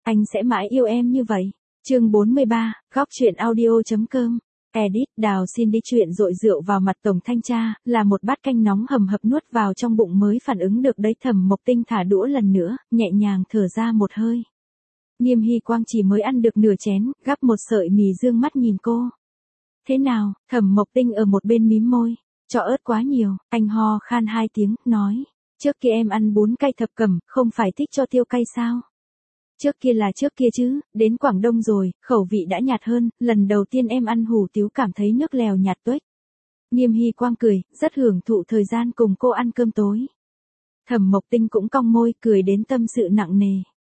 Anh sẽ mãi yêu em như vậy. Chương 43, góc truyện audio.com. Edit, Đào xin đi chuyện dội rượu vào mặt tổng thanh tra, là một bát canh nóng hầm hập nuốt vào trong bụng mới phản ứng được đấy. Thẩm Mộc Tinh thả đũa lần nữa, nhẹ nhàng thở ra một hơi. Nghiêm Hy Quang chỉ mới ăn được nửa chén, gắp một sợi mì dương mắt nhìn cô. Thế nào? Thẩm Mộc Tinh ở một bên mím môi. Cho ớt quá nhiều, anh ho khan 2 tiếng, nói. Trước kia em ăn bún cay thập cẩm, không phải thích cho tiêu cay sao? Trước kia là trước kia chứ, đến Quảng Đông rồi, khẩu vị đã nhạt hơn, lần đầu tiên em ăn hủ tiếu cảm thấy nước lèo nhạt tuếch. Nghiêm Hy Quang cười, rất hưởng thụ thời gian cùng cô ăn cơm tối. Thẩm Mộc Tinh cũng cong môi, cười đến tâm sự nặng nề.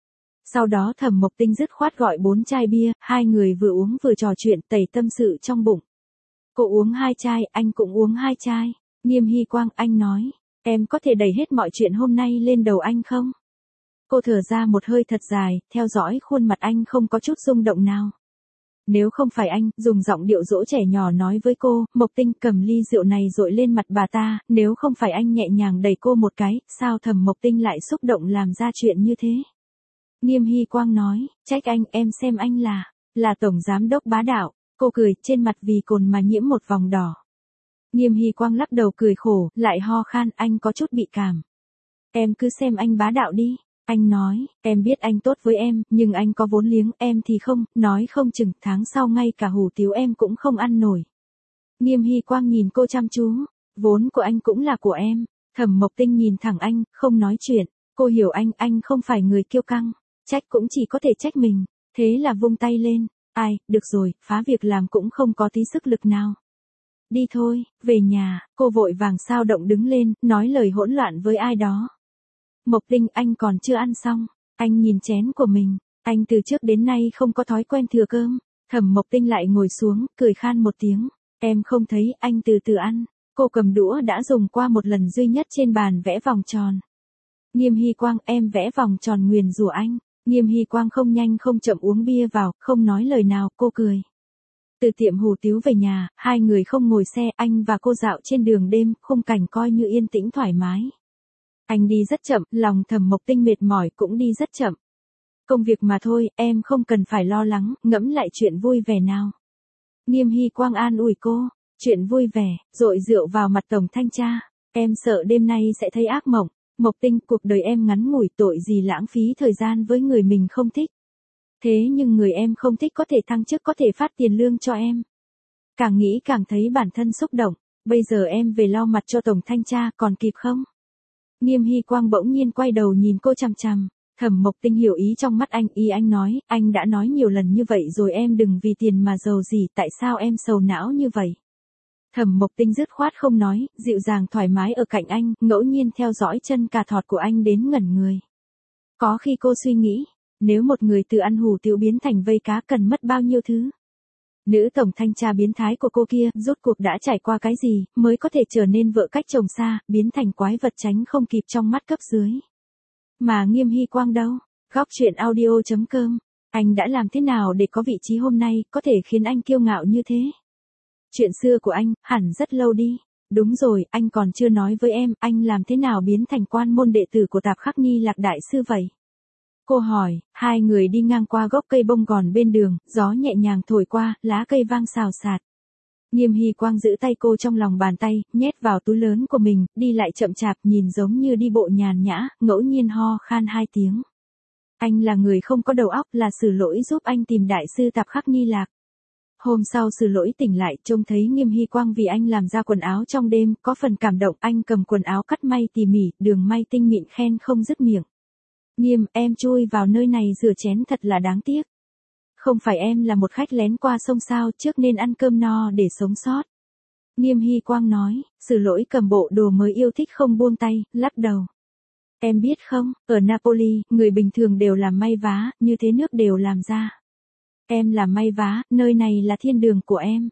Sau đó Thẩm Mộc Tinh dứt khoát gọi 4 chai bia, hai người vừa uống vừa trò chuyện tẩy tâm sự trong bụng. Cô uống 2 chai, anh cũng uống 2 chai. Nghiêm Hy Quang, anh nói, em có thể đẩy hết mọi chuyện hôm nay lên đầu anh không? Cô thở ra một hơi thật dài, theo dõi khuôn mặt anh không có chút rung động nào. Nếu không phải anh, dùng giọng điệu dỗ trẻ nhỏ nói với cô, Mộc Tinh cầm ly rượu này dội lên mặt bà ta, nếu không phải anh nhẹ nhàng đẩy cô một cái, sao Thẩm Mộc Tinh lại xúc động làm ra chuyện như thế? Nghiêm Hy Quang nói, trách anh, em xem anh là tổng giám đốc bá đạo. Cô cười, trên mặt vì cồn mà nhiễm một vòng đỏ. Nghiêm Hy Quang lắc đầu cười khổ, lại ho khan, anh có chút bị cảm. Em cứ xem anh bá đạo đi. Anh nói, em biết anh tốt với em, nhưng anh có vốn liếng, em thì không, nói không chừng tháng sau ngay cả hủ tiếu em cũng không ăn nổi. Nghiêm Hy Quang nhìn cô chăm chú, vốn của anh cũng là của em. Thẩm Mộc Tinh nhìn thẳng anh, không nói chuyện. Cô hiểu anh không phải người kiêu căng, trách cũng chỉ có thể trách mình. Thế là vung tay lên, ai, được rồi, phá việc làm cũng không có tí sức lực nào. Đi thôi, về nhà. Cô vội vàng sao động đứng lên, nói lời hỗn loạn với ai đó. Mộc Tinh, anh còn chưa ăn xong. Anh nhìn chén của mình, anh từ trước đến nay không có thói quen thừa cơm. Thẩm Mộc Tinh lại ngồi xuống, cười khan một tiếng. Em không thấy, anh từ từ ăn. Cô cầm đũa đã dùng qua một lần duy nhất trên bàn vẽ vòng tròn. Nghiêm Hy Quang, em vẽ vòng tròn nguyền rủa anh. Nghiêm Hy Quang không nhanh không chậm uống bia vào, không nói lời nào, cô cười. Từ tiệm hủ tiếu về nhà, hai người không ngồi xe, anh và cô dạo trên đường đêm, khung cảnh coi như yên tĩnh thoải mái. Anh đi rất chậm, lòng Thẩm Mộc Tinh mệt mỏi cũng đi rất chậm. Công việc mà thôi, em không cần phải lo lắng, ngẫm lại chuyện vui vẻ nào. Nghiêm Hy Quang an ủi cô, chuyện vui vẻ, dội rượu vào mặt tổng thanh tra. Em sợ đêm nay sẽ thấy ác mộng. Mộc Tinh, cuộc đời em ngắn ngủi, tội gì lãng phí thời gian với người mình không thích. Thế nhưng người em không thích có thể thăng chức, có thể phát tiền lương cho em. Càng nghĩ càng thấy bản thân xúc động. Bây giờ em về lau mặt cho tổng thanh tra, còn kịp không? Nghiêm Hy Quang bỗng nhiên quay đầu nhìn cô chằm chằm. Thẩm Mộc Tinh hiểu ý trong mắt anh, ý anh nói, anh đã nói nhiều lần như vậy rồi, em đừng vì tiền mà giàu gì, tại sao em sầu não như vậy? Thẩm Mộc Tinh dứt khoát không nói, dịu dàng thoải mái ở cạnh anh, ngẫu nhiên theo dõi chân cà thọt của anh đến ngẩn người. Có khi cô suy nghĩ, nếu một người từ ăn hủ tiếu biến thành vây cá cần mất bao nhiêu thứ? Nữ tổng thanh tra biến thái của cô kia, rốt cuộc đã trải qua cái gì, mới có thể trở nên vợ cách chồng xa, biến thành quái vật tránh không kịp trong mắt cấp dưới. Mà Nghiêm Hy Quang đâu? Góc truyện audio.com. Anh đã làm thế nào để có vị trí hôm nay, có thể khiến anh kiêu ngạo như thế? Chuyện xưa của anh, hẳn rất lâu đi. Đúng rồi, anh còn chưa nói với em, anh làm thế nào biến thành quan môn đệ tử của Tạp Khắc Ni Lạc Đại Sư vậy? Cô hỏi, hai người đi ngang qua gốc cây bông gòn bên đường, gió nhẹ nhàng thổi qua, lá cây vang xào xạc. Nghiêm Hy Quang giữ tay cô trong lòng bàn tay, nhét vào túi lớn của mình, đi lại chậm chạp, nhìn giống như đi bộ nhàn nhã, ngẫu nhiên ho khan 2 tiếng. Anh là người không có đầu óc, là Sử Lỗi giúp anh tìm đại sư Tạp Khắc Ni Lạc. Hôm sau Sử Lỗi tỉnh lại, trông thấy Nghiêm Hy Quang vì anh làm ra quần áo trong đêm, có phần cảm động, anh cầm quần áo cắt may tỉ mỉ, đường may tinh mịn, khen không dứt miệng. Nghiêm, em chui vào nơi này rửa chén thật là đáng tiếc. Không phải em là một khách lén qua sông sao, trước nên ăn cơm no để sống sót. Nghiêm Hy Quang nói, Sử Lỗi cầm bộ đồ mới yêu thích không buông tay, lắc đầu. Em biết không, ở Napoli, người bình thường đều làm may vá, như thế nước đều làm ra. Em làm may vá, nơi này là thiên đường của em.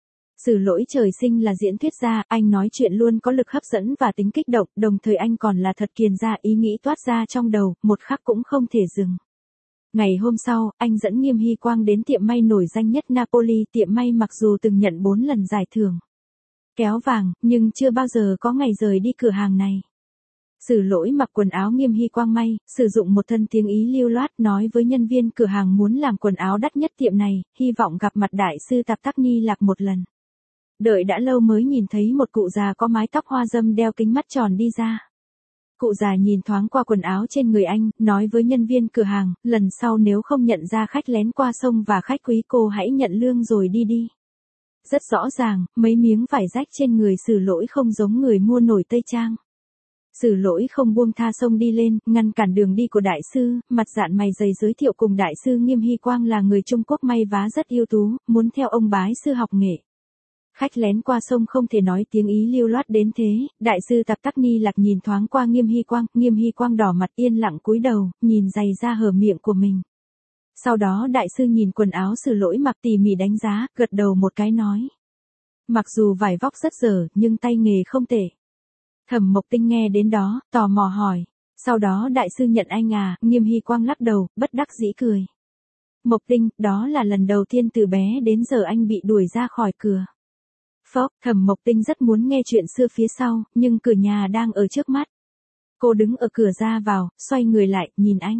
Sử Lỗi trời sinh là diễn thuyết gia, anh nói chuyện luôn có lực hấp dẫn và tính kích động, đồng thời anh còn là thật kiền gia, ý nghĩ toát ra trong đầu, một khắc cũng không thể dừng. Ngày hôm sau, anh dẫn Nghiêm Hy Quang đến tiệm may nổi danh nhất Napoli, tiệm may mặc dù từng nhận 4 lần giải thưởng kéo vàng, nhưng chưa bao giờ có ngày rời đi cửa hàng này. Sử Lỗi mặc quần áo Nghiêm Hy Quang may, sử dụng một thân tiếng Ý lưu loát nói với nhân viên cửa hàng muốn làm quần áo đắt nhất tiệm này, hy vọng gặp mặt đại sư Tạp Tắc Ni Lạc một lần. Đợi đã lâu mới nhìn thấy một cụ già có mái tóc hoa râm đeo kính mắt tròn đi ra. Cụ già nhìn thoáng qua quần áo trên người anh, nói với nhân viên cửa hàng, lần sau nếu không nhận ra khách lén qua sông và khách quý cô hãy nhận lương rồi đi đi. Rất rõ ràng, mấy miếng vải rách trên người Sử Lỗi không giống người mua nổi Tây Trang. Sử Lỗi không buông tha xông đi lên, ngăn cản đường đi của đại sư, mặt dạn mày dày giới thiệu cùng đại sư Nghiêm Hy Quang là người Trung Quốc may vá rất ưu tú, muốn theo ông bái sư học nghệ. Khách lén qua sông không thể nói tiếng Ý lưu loát đến thế, đại sư Tạp Tắc Ni Lạc nhìn thoáng qua Nghiêm Hy Quang đỏ mặt yên lặng cúi đầu, nhìn giày ra hở miệng của mình. Sau đó đại sư nhìn quần áo Sử Lỗi mặc tỉ mỉ đánh giá, gật đầu một cái nói. Mặc dù vải vóc rất dở, nhưng tay nghề không tệ. Thẩm Mộc Tinh nghe đến đó, tò mò hỏi. Sau đó đại sư nhận anh à, Nghiêm Hy Quang lắc đầu, bất đắc dĩ cười. Mộc Tinh, đó là lần đầu tiên từ bé đến giờ anh bị đuổi ra khỏi cửa. Phốc, Thẩm Mộc Tinh rất muốn nghe chuyện xưa phía sau, nhưng cửa nhà đang ở trước mắt. Cô đứng ở cửa ra vào, xoay người lại, nhìn anh.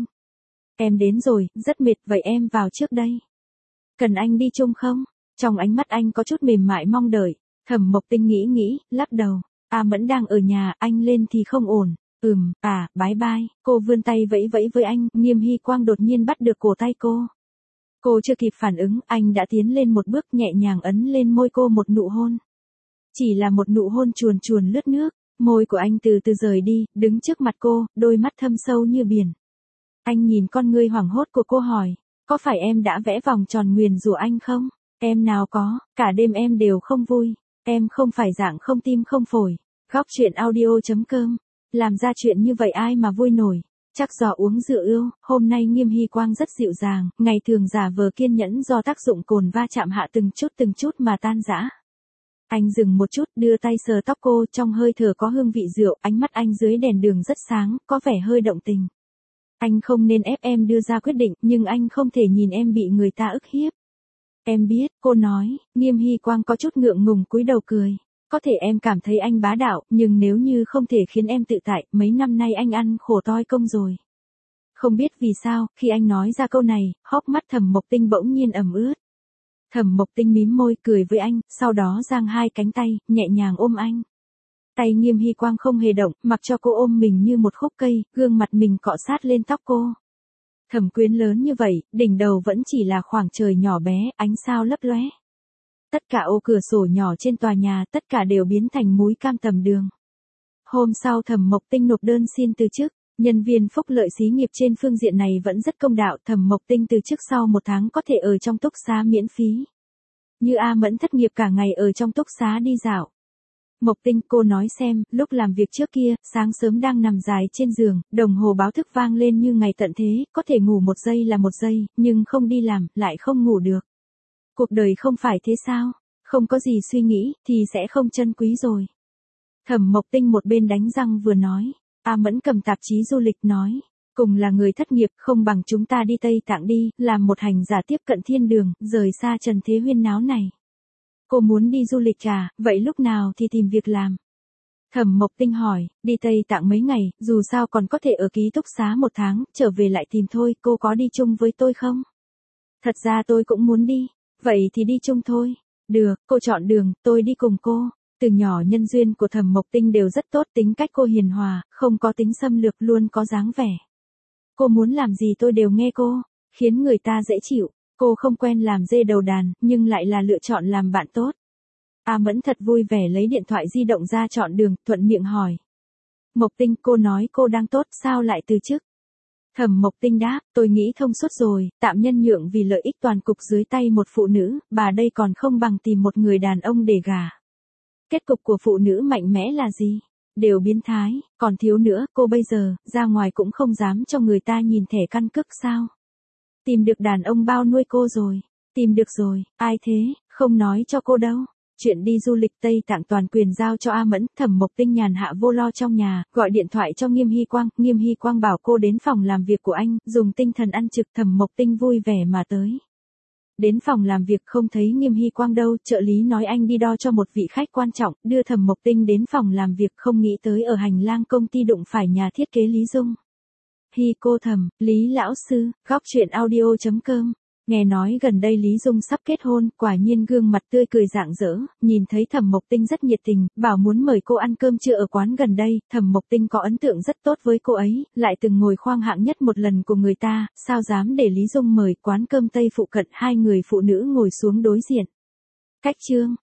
Em đến rồi, rất mệt, vậy em vào trước đây. Cần anh đi chung không? Trong ánh mắt anh có chút mềm mại mong đợi. Thẩm Mộc Tinh nghĩ, lắc đầu. A Mẫn đang ở nhà, anh lên thì không ổn. Bye bye. Cô vươn tay vẫy vẫy với anh, Nghiêm Hy Quang đột nhiên bắt được cổ tay cô. Cô chưa kịp phản ứng, anh đã tiến lên một bước nhẹ nhàng ấn lên môi cô một nụ hôn. Chỉ là một nụ hôn chuồn chuồn lướt nước, môi của anh từ từ rời đi, đứng trước mặt cô, đôi mắt thâm sâu như biển. Anh nhìn con ngươi hoảng hốt của cô hỏi, có phải em đã vẽ vòng tròn nguyền rủa anh không? Em nào có, cả đêm em đều không vui. Em không phải dạng không tim không phổi. Góc chuyện audio.com. Làm ra chuyện như vậy ai mà vui nổi. Chắc do uống rượu ưu, hôm nay Nghiêm Hy Quang rất dịu dàng, ngày thường giả vờ kiên nhẫn do tác dụng cồn va chạm hạ từng chút mà tan rã. Anh dừng một chút, đưa tay sờ tóc cô, trong hơi thở có hương vị rượu, ánh mắt anh dưới đèn đường rất sáng, có vẻ hơi động tình. Anh không nên ép em đưa ra quyết định, nhưng anh không thể nhìn em bị người ta ức hiếp. Em biết, cô nói. Nghiêm Hy Quang có chút ngượng ngùng cúi đầu cười. Có thể em cảm thấy anh bá đạo, nhưng nếu như không thể khiến em tự tại, mấy năm nay anh ăn khổ toi công rồi. Không biết vì sao, khi anh nói ra câu này, hốc mắt Thẩm Mộc Tinh bỗng nhiên ẩm ướt. Thẩm Mộc Tinh mím môi cười với anh, sau đó giang hai cánh tay, nhẹ nhàng ôm anh. Tay Nghiêm Hy Quang không hề động, mặc cho cô ôm mình như một khúc cây, gương mặt mình cọ sát lên tóc cô. Thẩm Quyến lớn như vậy, đỉnh đầu vẫn chỉ là khoảng trời nhỏ bé, ánh sao lấp lóe. Tất cả ô cửa sổ nhỏ trên tòa nhà, tất cả đều biến thành múi cam tầm đường. Hôm sau Thẩm Mộc Tinh nộp đơn xin từ chức, nhân viên phúc lợi xí nghiệp trên phương diện này vẫn rất công đạo, Thẩm Mộc Tinh từ chức sau 1 tháng có thể ở trong túc xá miễn phí. Như A Mẫn thất nghiệp cả ngày ở trong túc xá đi dạo. Mộc Tinh, cô nói xem, lúc làm việc trước kia, sáng sớm đang nằm dài trên giường, đồng hồ báo thức vang lên như ngày tận thế, có thể ngủ 1 giây là 1 giây, nhưng không đi làm, lại không ngủ được. Cuộc đời không phải thế sao? Không có gì suy nghĩ, thì sẽ không trân quý rồi. Thẩm Mộc Tinh một bên đánh răng vừa nói. A Mẫn cầm tạp chí du lịch nói. Cùng là người thất nghiệp, không bằng chúng ta đi Tây Tạng đi, làm một hành giả tiếp cận thiên đường, rời xa trần thế huyên náo này. Cô muốn đi du lịch à, vậy lúc nào thì tìm việc làm? Thẩm Mộc Tinh hỏi, đi Tây Tạng mấy ngày, dù sao còn có thể ở ký túc xá 1 tháng, trở về lại tìm thôi, cô có đi chung với tôi không? Thật ra tôi cũng muốn đi, vậy thì đi chung thôi. Được, cô chọn đường, tôi đi cùng cô. Từ nhỏ nhân duyên của Thẩm Mộc Tinh đều rất tốt, tính cách cô hiền hòa, không có tính xâm lược, luôn có dáng vẻ. Cô muốn làm gì tôi đều nghe cô, khiến người ta dễ chịu. Cô không quen làm dê đầu đàn, nhưng lại là lựa chọn làm bạn tốt. A Mẫn thật vui vẻ lấy điện thoại di động ra chọn đường, thuận miệng hỏi. Mộc Tinh, cô nói cô đang tốt, sao lại từ chức? Thẩm Mộc Tinh đáp, tôi nghĩ thông suốt rồi, tạm nhân nhượng vì lợi ích toàn cục dưới tay một phụ nữ, bà đây còn không bằng tìm một người đàn ông để gả. Kết cục của phụ nữ mạnh mẽ là gì? Đều biến thái, còn thiếu nữa, cô bây giờ, ra ngoài cũng không dám cho người ta nhìn thẻ căn cước sao? Tìm được đàn ông bao nuôi cô rồi. Tìm được rồi, ai thế, không nói cho cô đâu. Chuyện đi du lịch Tây Tạng toàn quyền giao cho A Mẫn, Thẩm Mộc Tinh nhàn hạ vô lo trong nhà, gọi điện thoại cho Nghiêm Hy Quang bảo cô đến phòng làm việc của anh, dùng tinh thần ăn trực, Thẩm Mộc Tinh vui vẻ mà tới. Đến phòng làm việc không thấy Nghiêm Hy Quang đâu, trợ lý nói anh đi đo cho một vị khách quan trọng, đưa Thẩm Mộc Tinh đến phòng làm việc không nghĩ tới ở hành lang công ty đụng phải nhà thiết kế Lý Dung. Hi cô Thẩm, Lý lão sư, góc chuyện audio.com. Nghe nói gần đây Lý Dung sắp kết hôn, quả nhiên gương mặt tươi cười rạng rỡ, nhìn thấy Thẩm Mộc Tinh rất nhiệt tình, bảo muốn mời cô ăn cơm trưa ở quán gần đây, Thẩm Mộc Tinh có ấn tượng rất tốt với cô ấy, lại từng ngồi khoang hạng nhất một lần của người ta, sao dám để Lý Dung mời, quán cơm Tây phụ cận hai người phụ nữ ngồi xuống đối diện. Cách chương